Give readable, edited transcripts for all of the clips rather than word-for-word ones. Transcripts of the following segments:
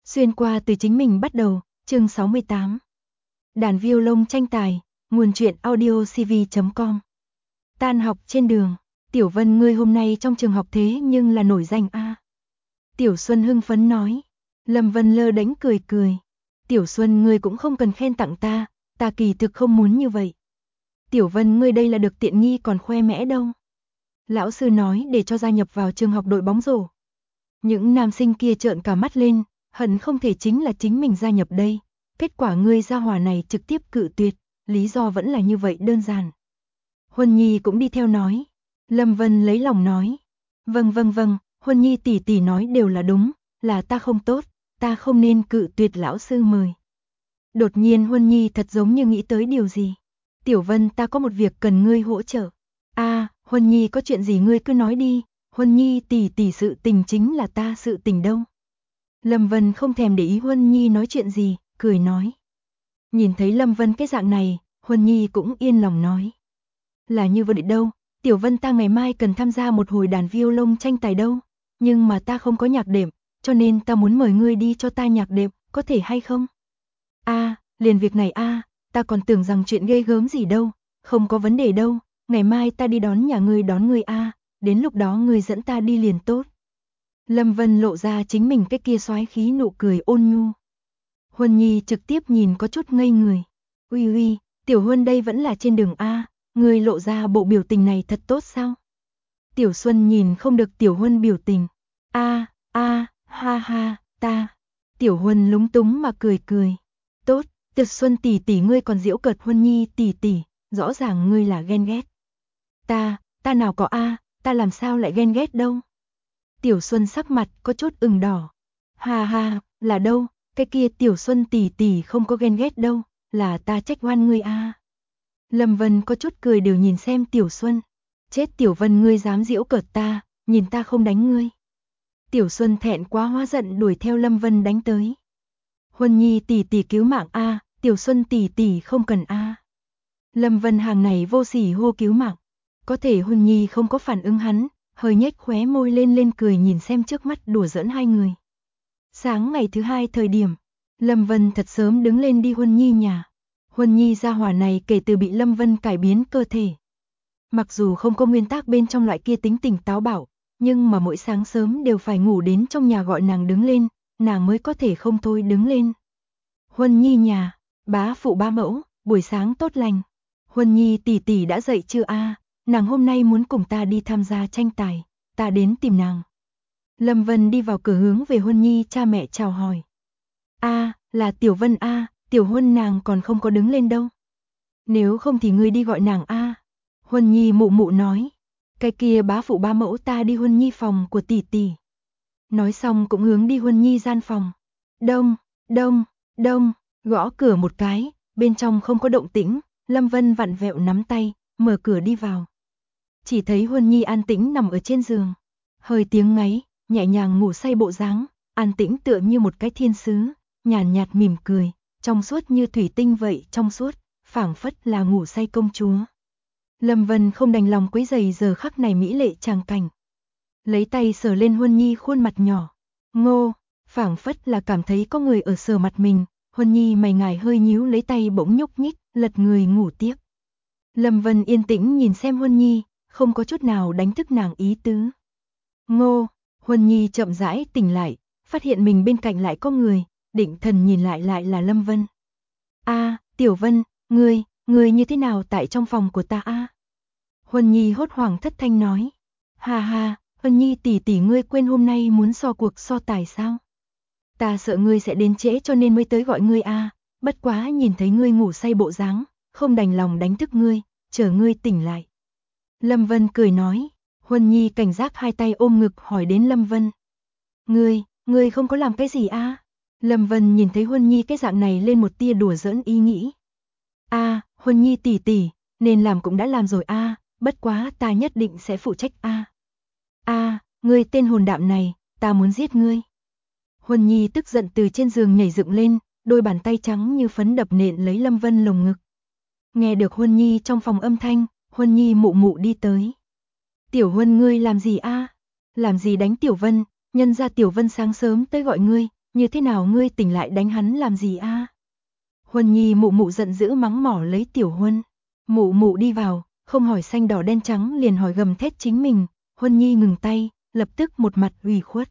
Xuyên qua từ chính mình bắt đầu, chương 68. Đàn violon tranh tài, nguồn truyện audiocv.com. Tan học trên đường, Tiểu Vân ngươi hôm nay trong trường học thế nhưng là nổi danh a. Tiểu Xuân hưng phấn nói. Lâm Vân lơ đánh cười cười. Tiểu Xuân ngươi cũng không cần khen tặng ta kỳ thực không muốn như vậy. Tiểu Vân ngươi đây là được tiện nghi còn khoe mẽ đâu. Lão sư nói để cho gia nhập vào trường học đội bóng rổ. Những nam sinh kia trợn cả mắt lên, hận không thể chính là chính mình gia nhập đây. Kết quả ngươi gia hỏa này trực tiếp cự tuyệt, lý do vẫn là như vậy đơn giản. Huân Nhi cũng đi theo nói. Lâm Vân lấy lòng nói. Vâng, Huân Nhi tỷ tỷ nói đều là đúng, là ta không tốt, ta không nên cự tuyệt lão sư mời. Đột nhiên Huân Nhi thật giống như nghĩ tới điều gì. Tiểu Vân ta có một việc cần ngươi hỗ trợ. Huân Nhi có chuyện gì ngươi cứ nói đi, Huân Nhi tỷ tỷ sự tình chính là ta sự tình đâu. Lâm Vân không thèm để ý Huân Nhi nói chuyện gì, cười nói. Nhìn thấy Lâm Vân cái dạng này, Huân Nhi cũng yên lòng nói. Là như vậy đâu, Tiểu Vân ta ngày mai cần tham gia một hồi đàn violon tranh tài đâu, nhưng mà ta không có nhạc đệm, cho nên ta muốn mời ngươi đi cho ta nhạc đệm, có thể hay không? Liền việc này ta còn tưởng rằng chuyện ghê gớm gì đâu, không có vấn đề đâu, ngày mai ta đi đón ngươi đến lúc đó ngươi dẫn ta đi liền tốt. Lâm Vân lộ ra chính mình cái kia xoái khí nụ cười ôn nhu. Huân Nhi trực tiếp nhìn có chút ngây người. Uy, Tiểu Huân đây vẫn là trên đường ngươi lộ ra bộ biểu tình này thật tốt sao? Tiểu Xuân nhìn không được Tiểu Huân biểu tình. Ta. Tiểu Huân lúng túng mà cười. Tốt, Tiểu Xuân tỷ tỷ ngươi còn giễu cợt Huân Nhi tỷ tỷ, rõ ràng ngươi là ghen ghét. Ta nào có ta làm sao lại ghen ghét đâu. Tiểu Xuân sắc mặt có chút ửng đỏ. Là đâu, cái kia Tiểu Xuân tỷ tỷ không có ghen ghét đâu, là ta trách oan ngươi Lâm Vân có chút cười đều nhìn xem Tiểu Xuân. Chết Tiểu Vân ngươi dám giễu cợt ta, nhìn ta không đánh ngươi. Tiểu Xuân thẹn quá hóa giận đuổi theo Lâm Vân đánh tới. Huân Nhi tỷ tỷ cứu mạng Tiểu Xuân tỷ tỷ không cần Lâm Vân hàng này vô sỉ hô cứu mạng. Có thể Huân Nhi không có phản ứng hắn, hơi nhếch khóe môi lên cười nhìn xem trước mắt đùa giỡn hai người. Sáng ngày thứ hai thời điểm, Lâm Vân thật sớm đứng lên đi Huân Nhi nhà. Huân Nhi gia hỏa này kể từ bị Lâm Vân cải biến cơ thể. Mặc dù không có nguyên tắc bên trong loại kia tính tình táo bạo, nhưng mà mỗi sáng sớm đều phải ngủ đến trong nhà gọi nàng đứng lên, nàng mới có thể không thôi đứng lên. Huân Nhi nhà, bá phụ bá mẫu, buổi sáng tốt lành. Huân Nhi tỷ tỷ đã dậy chưa nàng hôm nay muốn cùng ta đi tham gia tranh tài, ta đến tìm nàng. Lâm Vân đi vào cửa hướng về Huân Nhi cha mẹ chào hỏi. Là Tiểu Vân Tiểu Huân nàng còn không có đứng lên đâu. Nếu không thì ngươi đi gọi nàng Huân Nhi mụ nói. Cái kia bá phụ bá mẫu ta đi Huân Nhi phòng của tỷ tỷ. Nói xong cũng hướng đi Huân Nhi gian phòng. Đông, gõ cửa một cái, bên trong không có động tĩnh, Lâm Vân vặn vẹo nắm tay, mở cửa đi vào. Chỉ thấy Huân Nhi an tĩnh nằm ở trên giường, hơi tiếng ngáy, nhẹ nhàng ngủ say bộ dáng, an tĩnh tựa như một cái thiên sứ, nhàn nhạt mỉm cười, trong suốt như thủy tinh vậy, trong suốt, phảng phất là ngủ say công chúa. Lâm Vân không đành lòng quấy rầy giờ khắc này mỹ lệ tràng cảnh. Lấy tay sờ lên Huân Nhi khuôn mặt nhỏ, phảng phất là cảm thấy có người ở sờ mặt mình, Huân Nhi mày ngài hơi nhíu lấy tay bỗng nhúc nhích, lật người ngủ tiếp. Lâm Vân yên tĩnh nhìn xem Huân Nhi, không có chút nào đánh thức nàng ý tứ. Huân Nhi chậm rãi tỉnh lại, phát hiện mình bên cạnh lại có người, định thần nhìn lại là Lâm Vân. Tiểu Vân, ngươi như thế nào tại trong phòng của ta Huân Nhi hốt hoảng thất thanh nói. Huân Nhi tỷ tỷ ngươi quên hôm nay muốn cuộc so tài sao? Ta sợ ngươi sẽ đến trễ cho nên mới tới gọi ngươi bất quá nhìn thấy ngươi ngủ say bộ dáng, không đành lòng đánh thức ngươi, chờ ngươi tỉnh lại. Lâm Vân cười nói. Huân Nhi cảnh giác hai tay ôm ngực hỏi đến Lâm Vân. Ngươi không có làm cái gì Lâm Vân nhìn thấy Huân Nhi cái dạng này lên một tia đùa giỡn ý nghĩ. Huân Nhi tỷ tỷ, nên làm cũng đã làm rồi bất quá ta nhất định sẽ phụ trách ngươi tên hồn đạm này, ta muốn giết ngươi. Huân Nhi tức giận từ trên giường nhảy dựng lên, đôi bàn tay trắng như phấn đập nện lấy Lâm Vân lồng ngực. Nghe được Huân Nhi trong phòng âm thanh, Huân Nhi mụ đi tới. Tiểu Huân ngươi làm gì Làm gì đánh Tiểu Vân, nhân ra Tiểu Vân sáng sớm tới gọi ngươi, như thế nào ngươi tỉnh lại đánh hắn làm gì a? Huân Nhi mụ mụ giận dữ mắng mỏ lấy Tiểu Huân. Mụ mụ đi vào, không hỏi xanh đỏ đen trắng liền hỏi gầm thét chính mình. Huân Nhi ngừng tay, lập tức một mặt ủy khuất.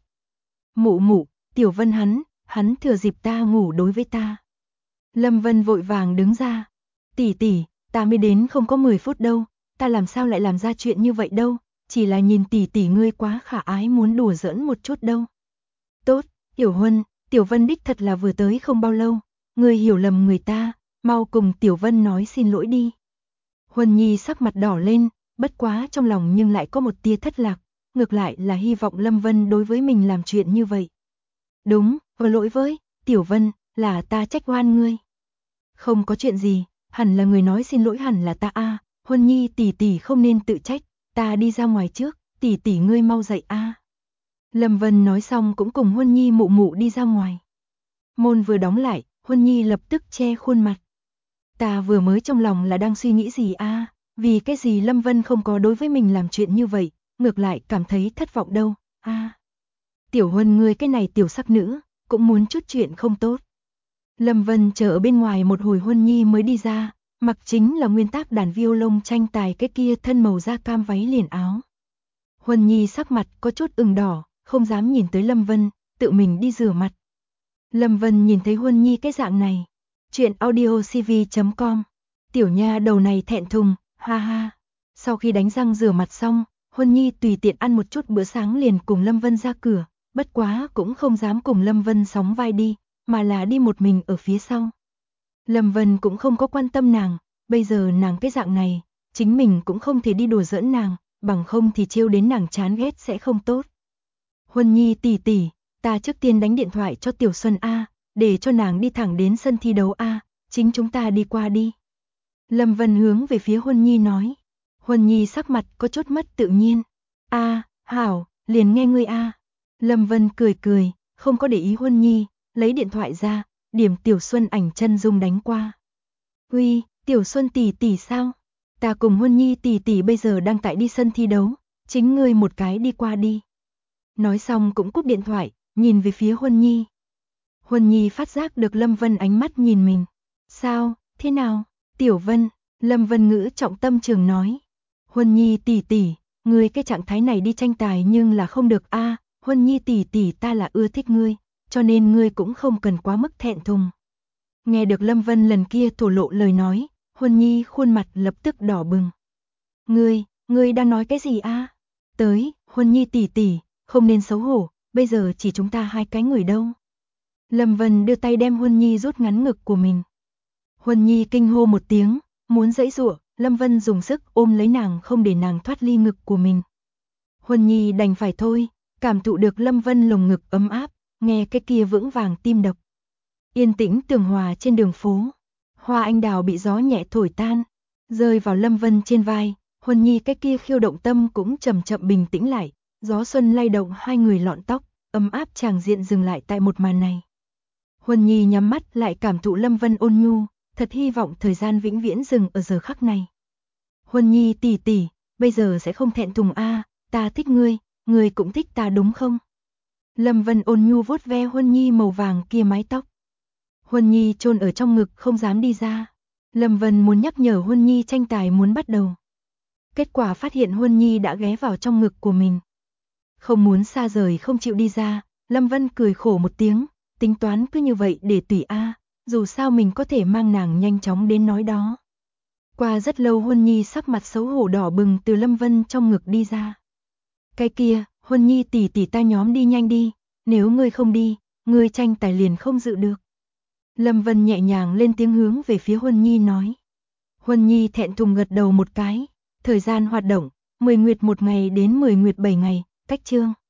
Mụ mụ, Tiểu Vân hắn thừa dịp ta ngủ đối với ta. Lâm Vân vội vàng đứng ra. Tỷ tỷ, ta mới đến không có 10 phút đâu, ta làm sao lại làm ra chuyện như vậy đâu, chỉ là nhìn tỷ tỷ ngươi quá khả ái muốn đùa giỡn một chút đâu. Tốt, Tiểu Huân, Tiểu Vân đích thật là vừa tới không bao lâu, ngươi hiểu lầm người ta, mau cùng Tiểu Vân nói xin lỗi đi. Huân Nhi sắc mặt đỏ lên, bất quá trong lòng nhưng lại có một tia thất lạc, ngược lại là hy vọng Lâm Vân đối với mình làm chuyện như vậy. Đúng, có lỗi với, Tiểu Vân, là ta trách oan ngươi. Không có chuyện gì, hẳn là người nói xin lỗi hẳn là ta a. Huân Nhi tỷ tỷ không nên tự trách, ta đi ra ngoài trước, tỷ tỷ ngươi mau dậy a. Lâm Vân nói xong cũng cùng Huân Nhi mụ mụ đi ra ngoài. Môn vừa đóng lại, Huân Nhi lập tức che khuôn mặt. Ta vừa mới trong lòng là đang suy nghĩ gì a? Vì cái gì Lâm Vân không có đối với mình làm chuyện như vậy, ngược lại cảm thấy thất vọng đâu, a. Tiểu Huân ngươi cái này tiểu sắc nữ, cũng muốn chút chuyện không tốt. Lâm Vân chờ ở bên ngoài một hồi Huân Nhi mới đi ra, mặc chính là nguyên tác đàn violon tranh tài cái kia thân màu da cam váy liền áo. Huân Nhi sắc mặt có chút ửng đỏ, không dám nhìn tới Lâm Vân, tự mình đi rửa mặt. Lâm Vân nhìn thấy Huân Nhi cái dạng này. Chuyện audiocv.com. Tiểu nha đầu này thẹn thùng, ha ha. Sau khi đánh răng rửa mặt xong, Huân Nhi tùy tiện ăn một chút bữa sáng liền cùng Lâm Vân ra cửa, bất quá cũng không dám cùng Lâm Vân sóng vai đi, mà là đi một mình ở phía sau. Lâm Vân cũng không có quan tâm nàng, bây giờ nàng cái dạng này, chính mình cũng không thể đi đùa giỡn nàng, bằng không thì trêu đến nàng chán ghét sẽ không tốt. Huân Nhi tỷ tỷ, ta trước tiên đánh điện thoại cho Tiểu Xuân a, để cho nàng đi thẳng đến sân thi đấu a, chính chúng ta đi qua đi. Lâm Vân hướng về phía Huân Nhi nói. Huân Nhi sắc mặt có chút mất tự nhiên. A, hảo, liền nghe ngươi a. Lâm Vân cười cười, không có để ý Huân Nhi, lấy điện thoại ra, điểm Tiểu Xuân ảnh chân dung đánh qua. Uy, Tiểu Xuân tỷ tỷ sao? Ta cùng Huân Nhi tỷ tỷ bây giờ đang tại đi sân thi đấu, chính ngươi một cái đi qua đi. Nói xong cũng cúp điện thoại, nhìn về phía Huân Nhi. Huân Nhi phát giác được Lâm Vân ánh mắt nhìn mình. Sao, thế nào? Tiểu Vân, Lâm Vân ngữ trọng tâm trường nói. Huân Nhi tỷ tỷ, ngươi cái trạng thái này đi tranh tài nhưng là không được a. Huân Nhi tỷ tỷ ta là ưa thích ngươi, cho nên ngươi cũng không cần quá mức thẹn thùng. Nghe được Lâm Vân lần kia thổ lộ lời nói, Huân Nhi khuôn mặt lập tức đỏ bừng. Ngươi đang nói cái gì a? Tới, Huân Nhi tỷ tỷ, không nên xấu hổ, bây giờ chỉ chúng ta hai cái người đâu. Lâm Vân đưa tay đem Huân Nhi rút ngắn ngực của mình. Huân Nhi kinh hô một tiếng, muốn giãy giụa, Lâm Vân dùng sức ôm lấy nàng không để nàng thoát ly ngực của mình. Huân Nhi đành phải thôi, cảm thụ được Lâm Vân lồng ngực ấm áp, nghe cái kia vững vàng tim đập. Yên tĩnh tường hòa trên đường phố, hoa anh đào bị gió nhẹ thổi tan, rơi vào Lâm Vân trên vai, Huân Nhi cái kia khiêu động tâm cũng chậm chậm bình tĩnh lại, gió xuân lay động hai người lọn tóc, ấm áp tràng diện dừng lại tại một màn này. Huân Nhi nhắm mắt lại cảm thụ Lâm Vân ôn nhu, thật hy vọng thời gian vĩnh viễn dừng ở giờ khắc này. Huân Nhi tỷ tỷ, bây giờ sẽ không thẹn thùng a, ta thích ngươi cũng thích ta đúng không? Lâm Vân ôn nhu vuốt ve Huân Nhi màu vàng kia mái tóc. Huân Nhi chôn ở trong ngực không dám đi ra. Lâm Vân muốn nhắc nhở Huân Nhi tranh tài muốn bắt đầu. Kết quả phát hiện Huân Nhi đã ghé vào trong ngực của mình. Không muốn xa rời không chịu đi ra, Lâm Vân cười khổ một tiếng, tính toán cứ như vậy để tùy a, dù sao mình có thể mang nàng nhanh chóng đến nói đó. Qua rất lâu Huân Nhi sắc mặt xấu hổ đỏ bừng từ Lâm Vân trong ngực đi ra. Cái kia, Huân Nhi tỷ tỷ ta nhóm đi nhanh đi, nếu ngươi không đi, ngươi tranh tài liền không dự được. Lâm Vân nhẹ nhàng lên tiếng hướng về phía Huân Nhi nói. Huân Nhi thẹn thùng gật đầu một cái, thời gian hoạt động, 10 nguyệt 1 ngày đến 10 nguyệt 7 ngày, cách chương.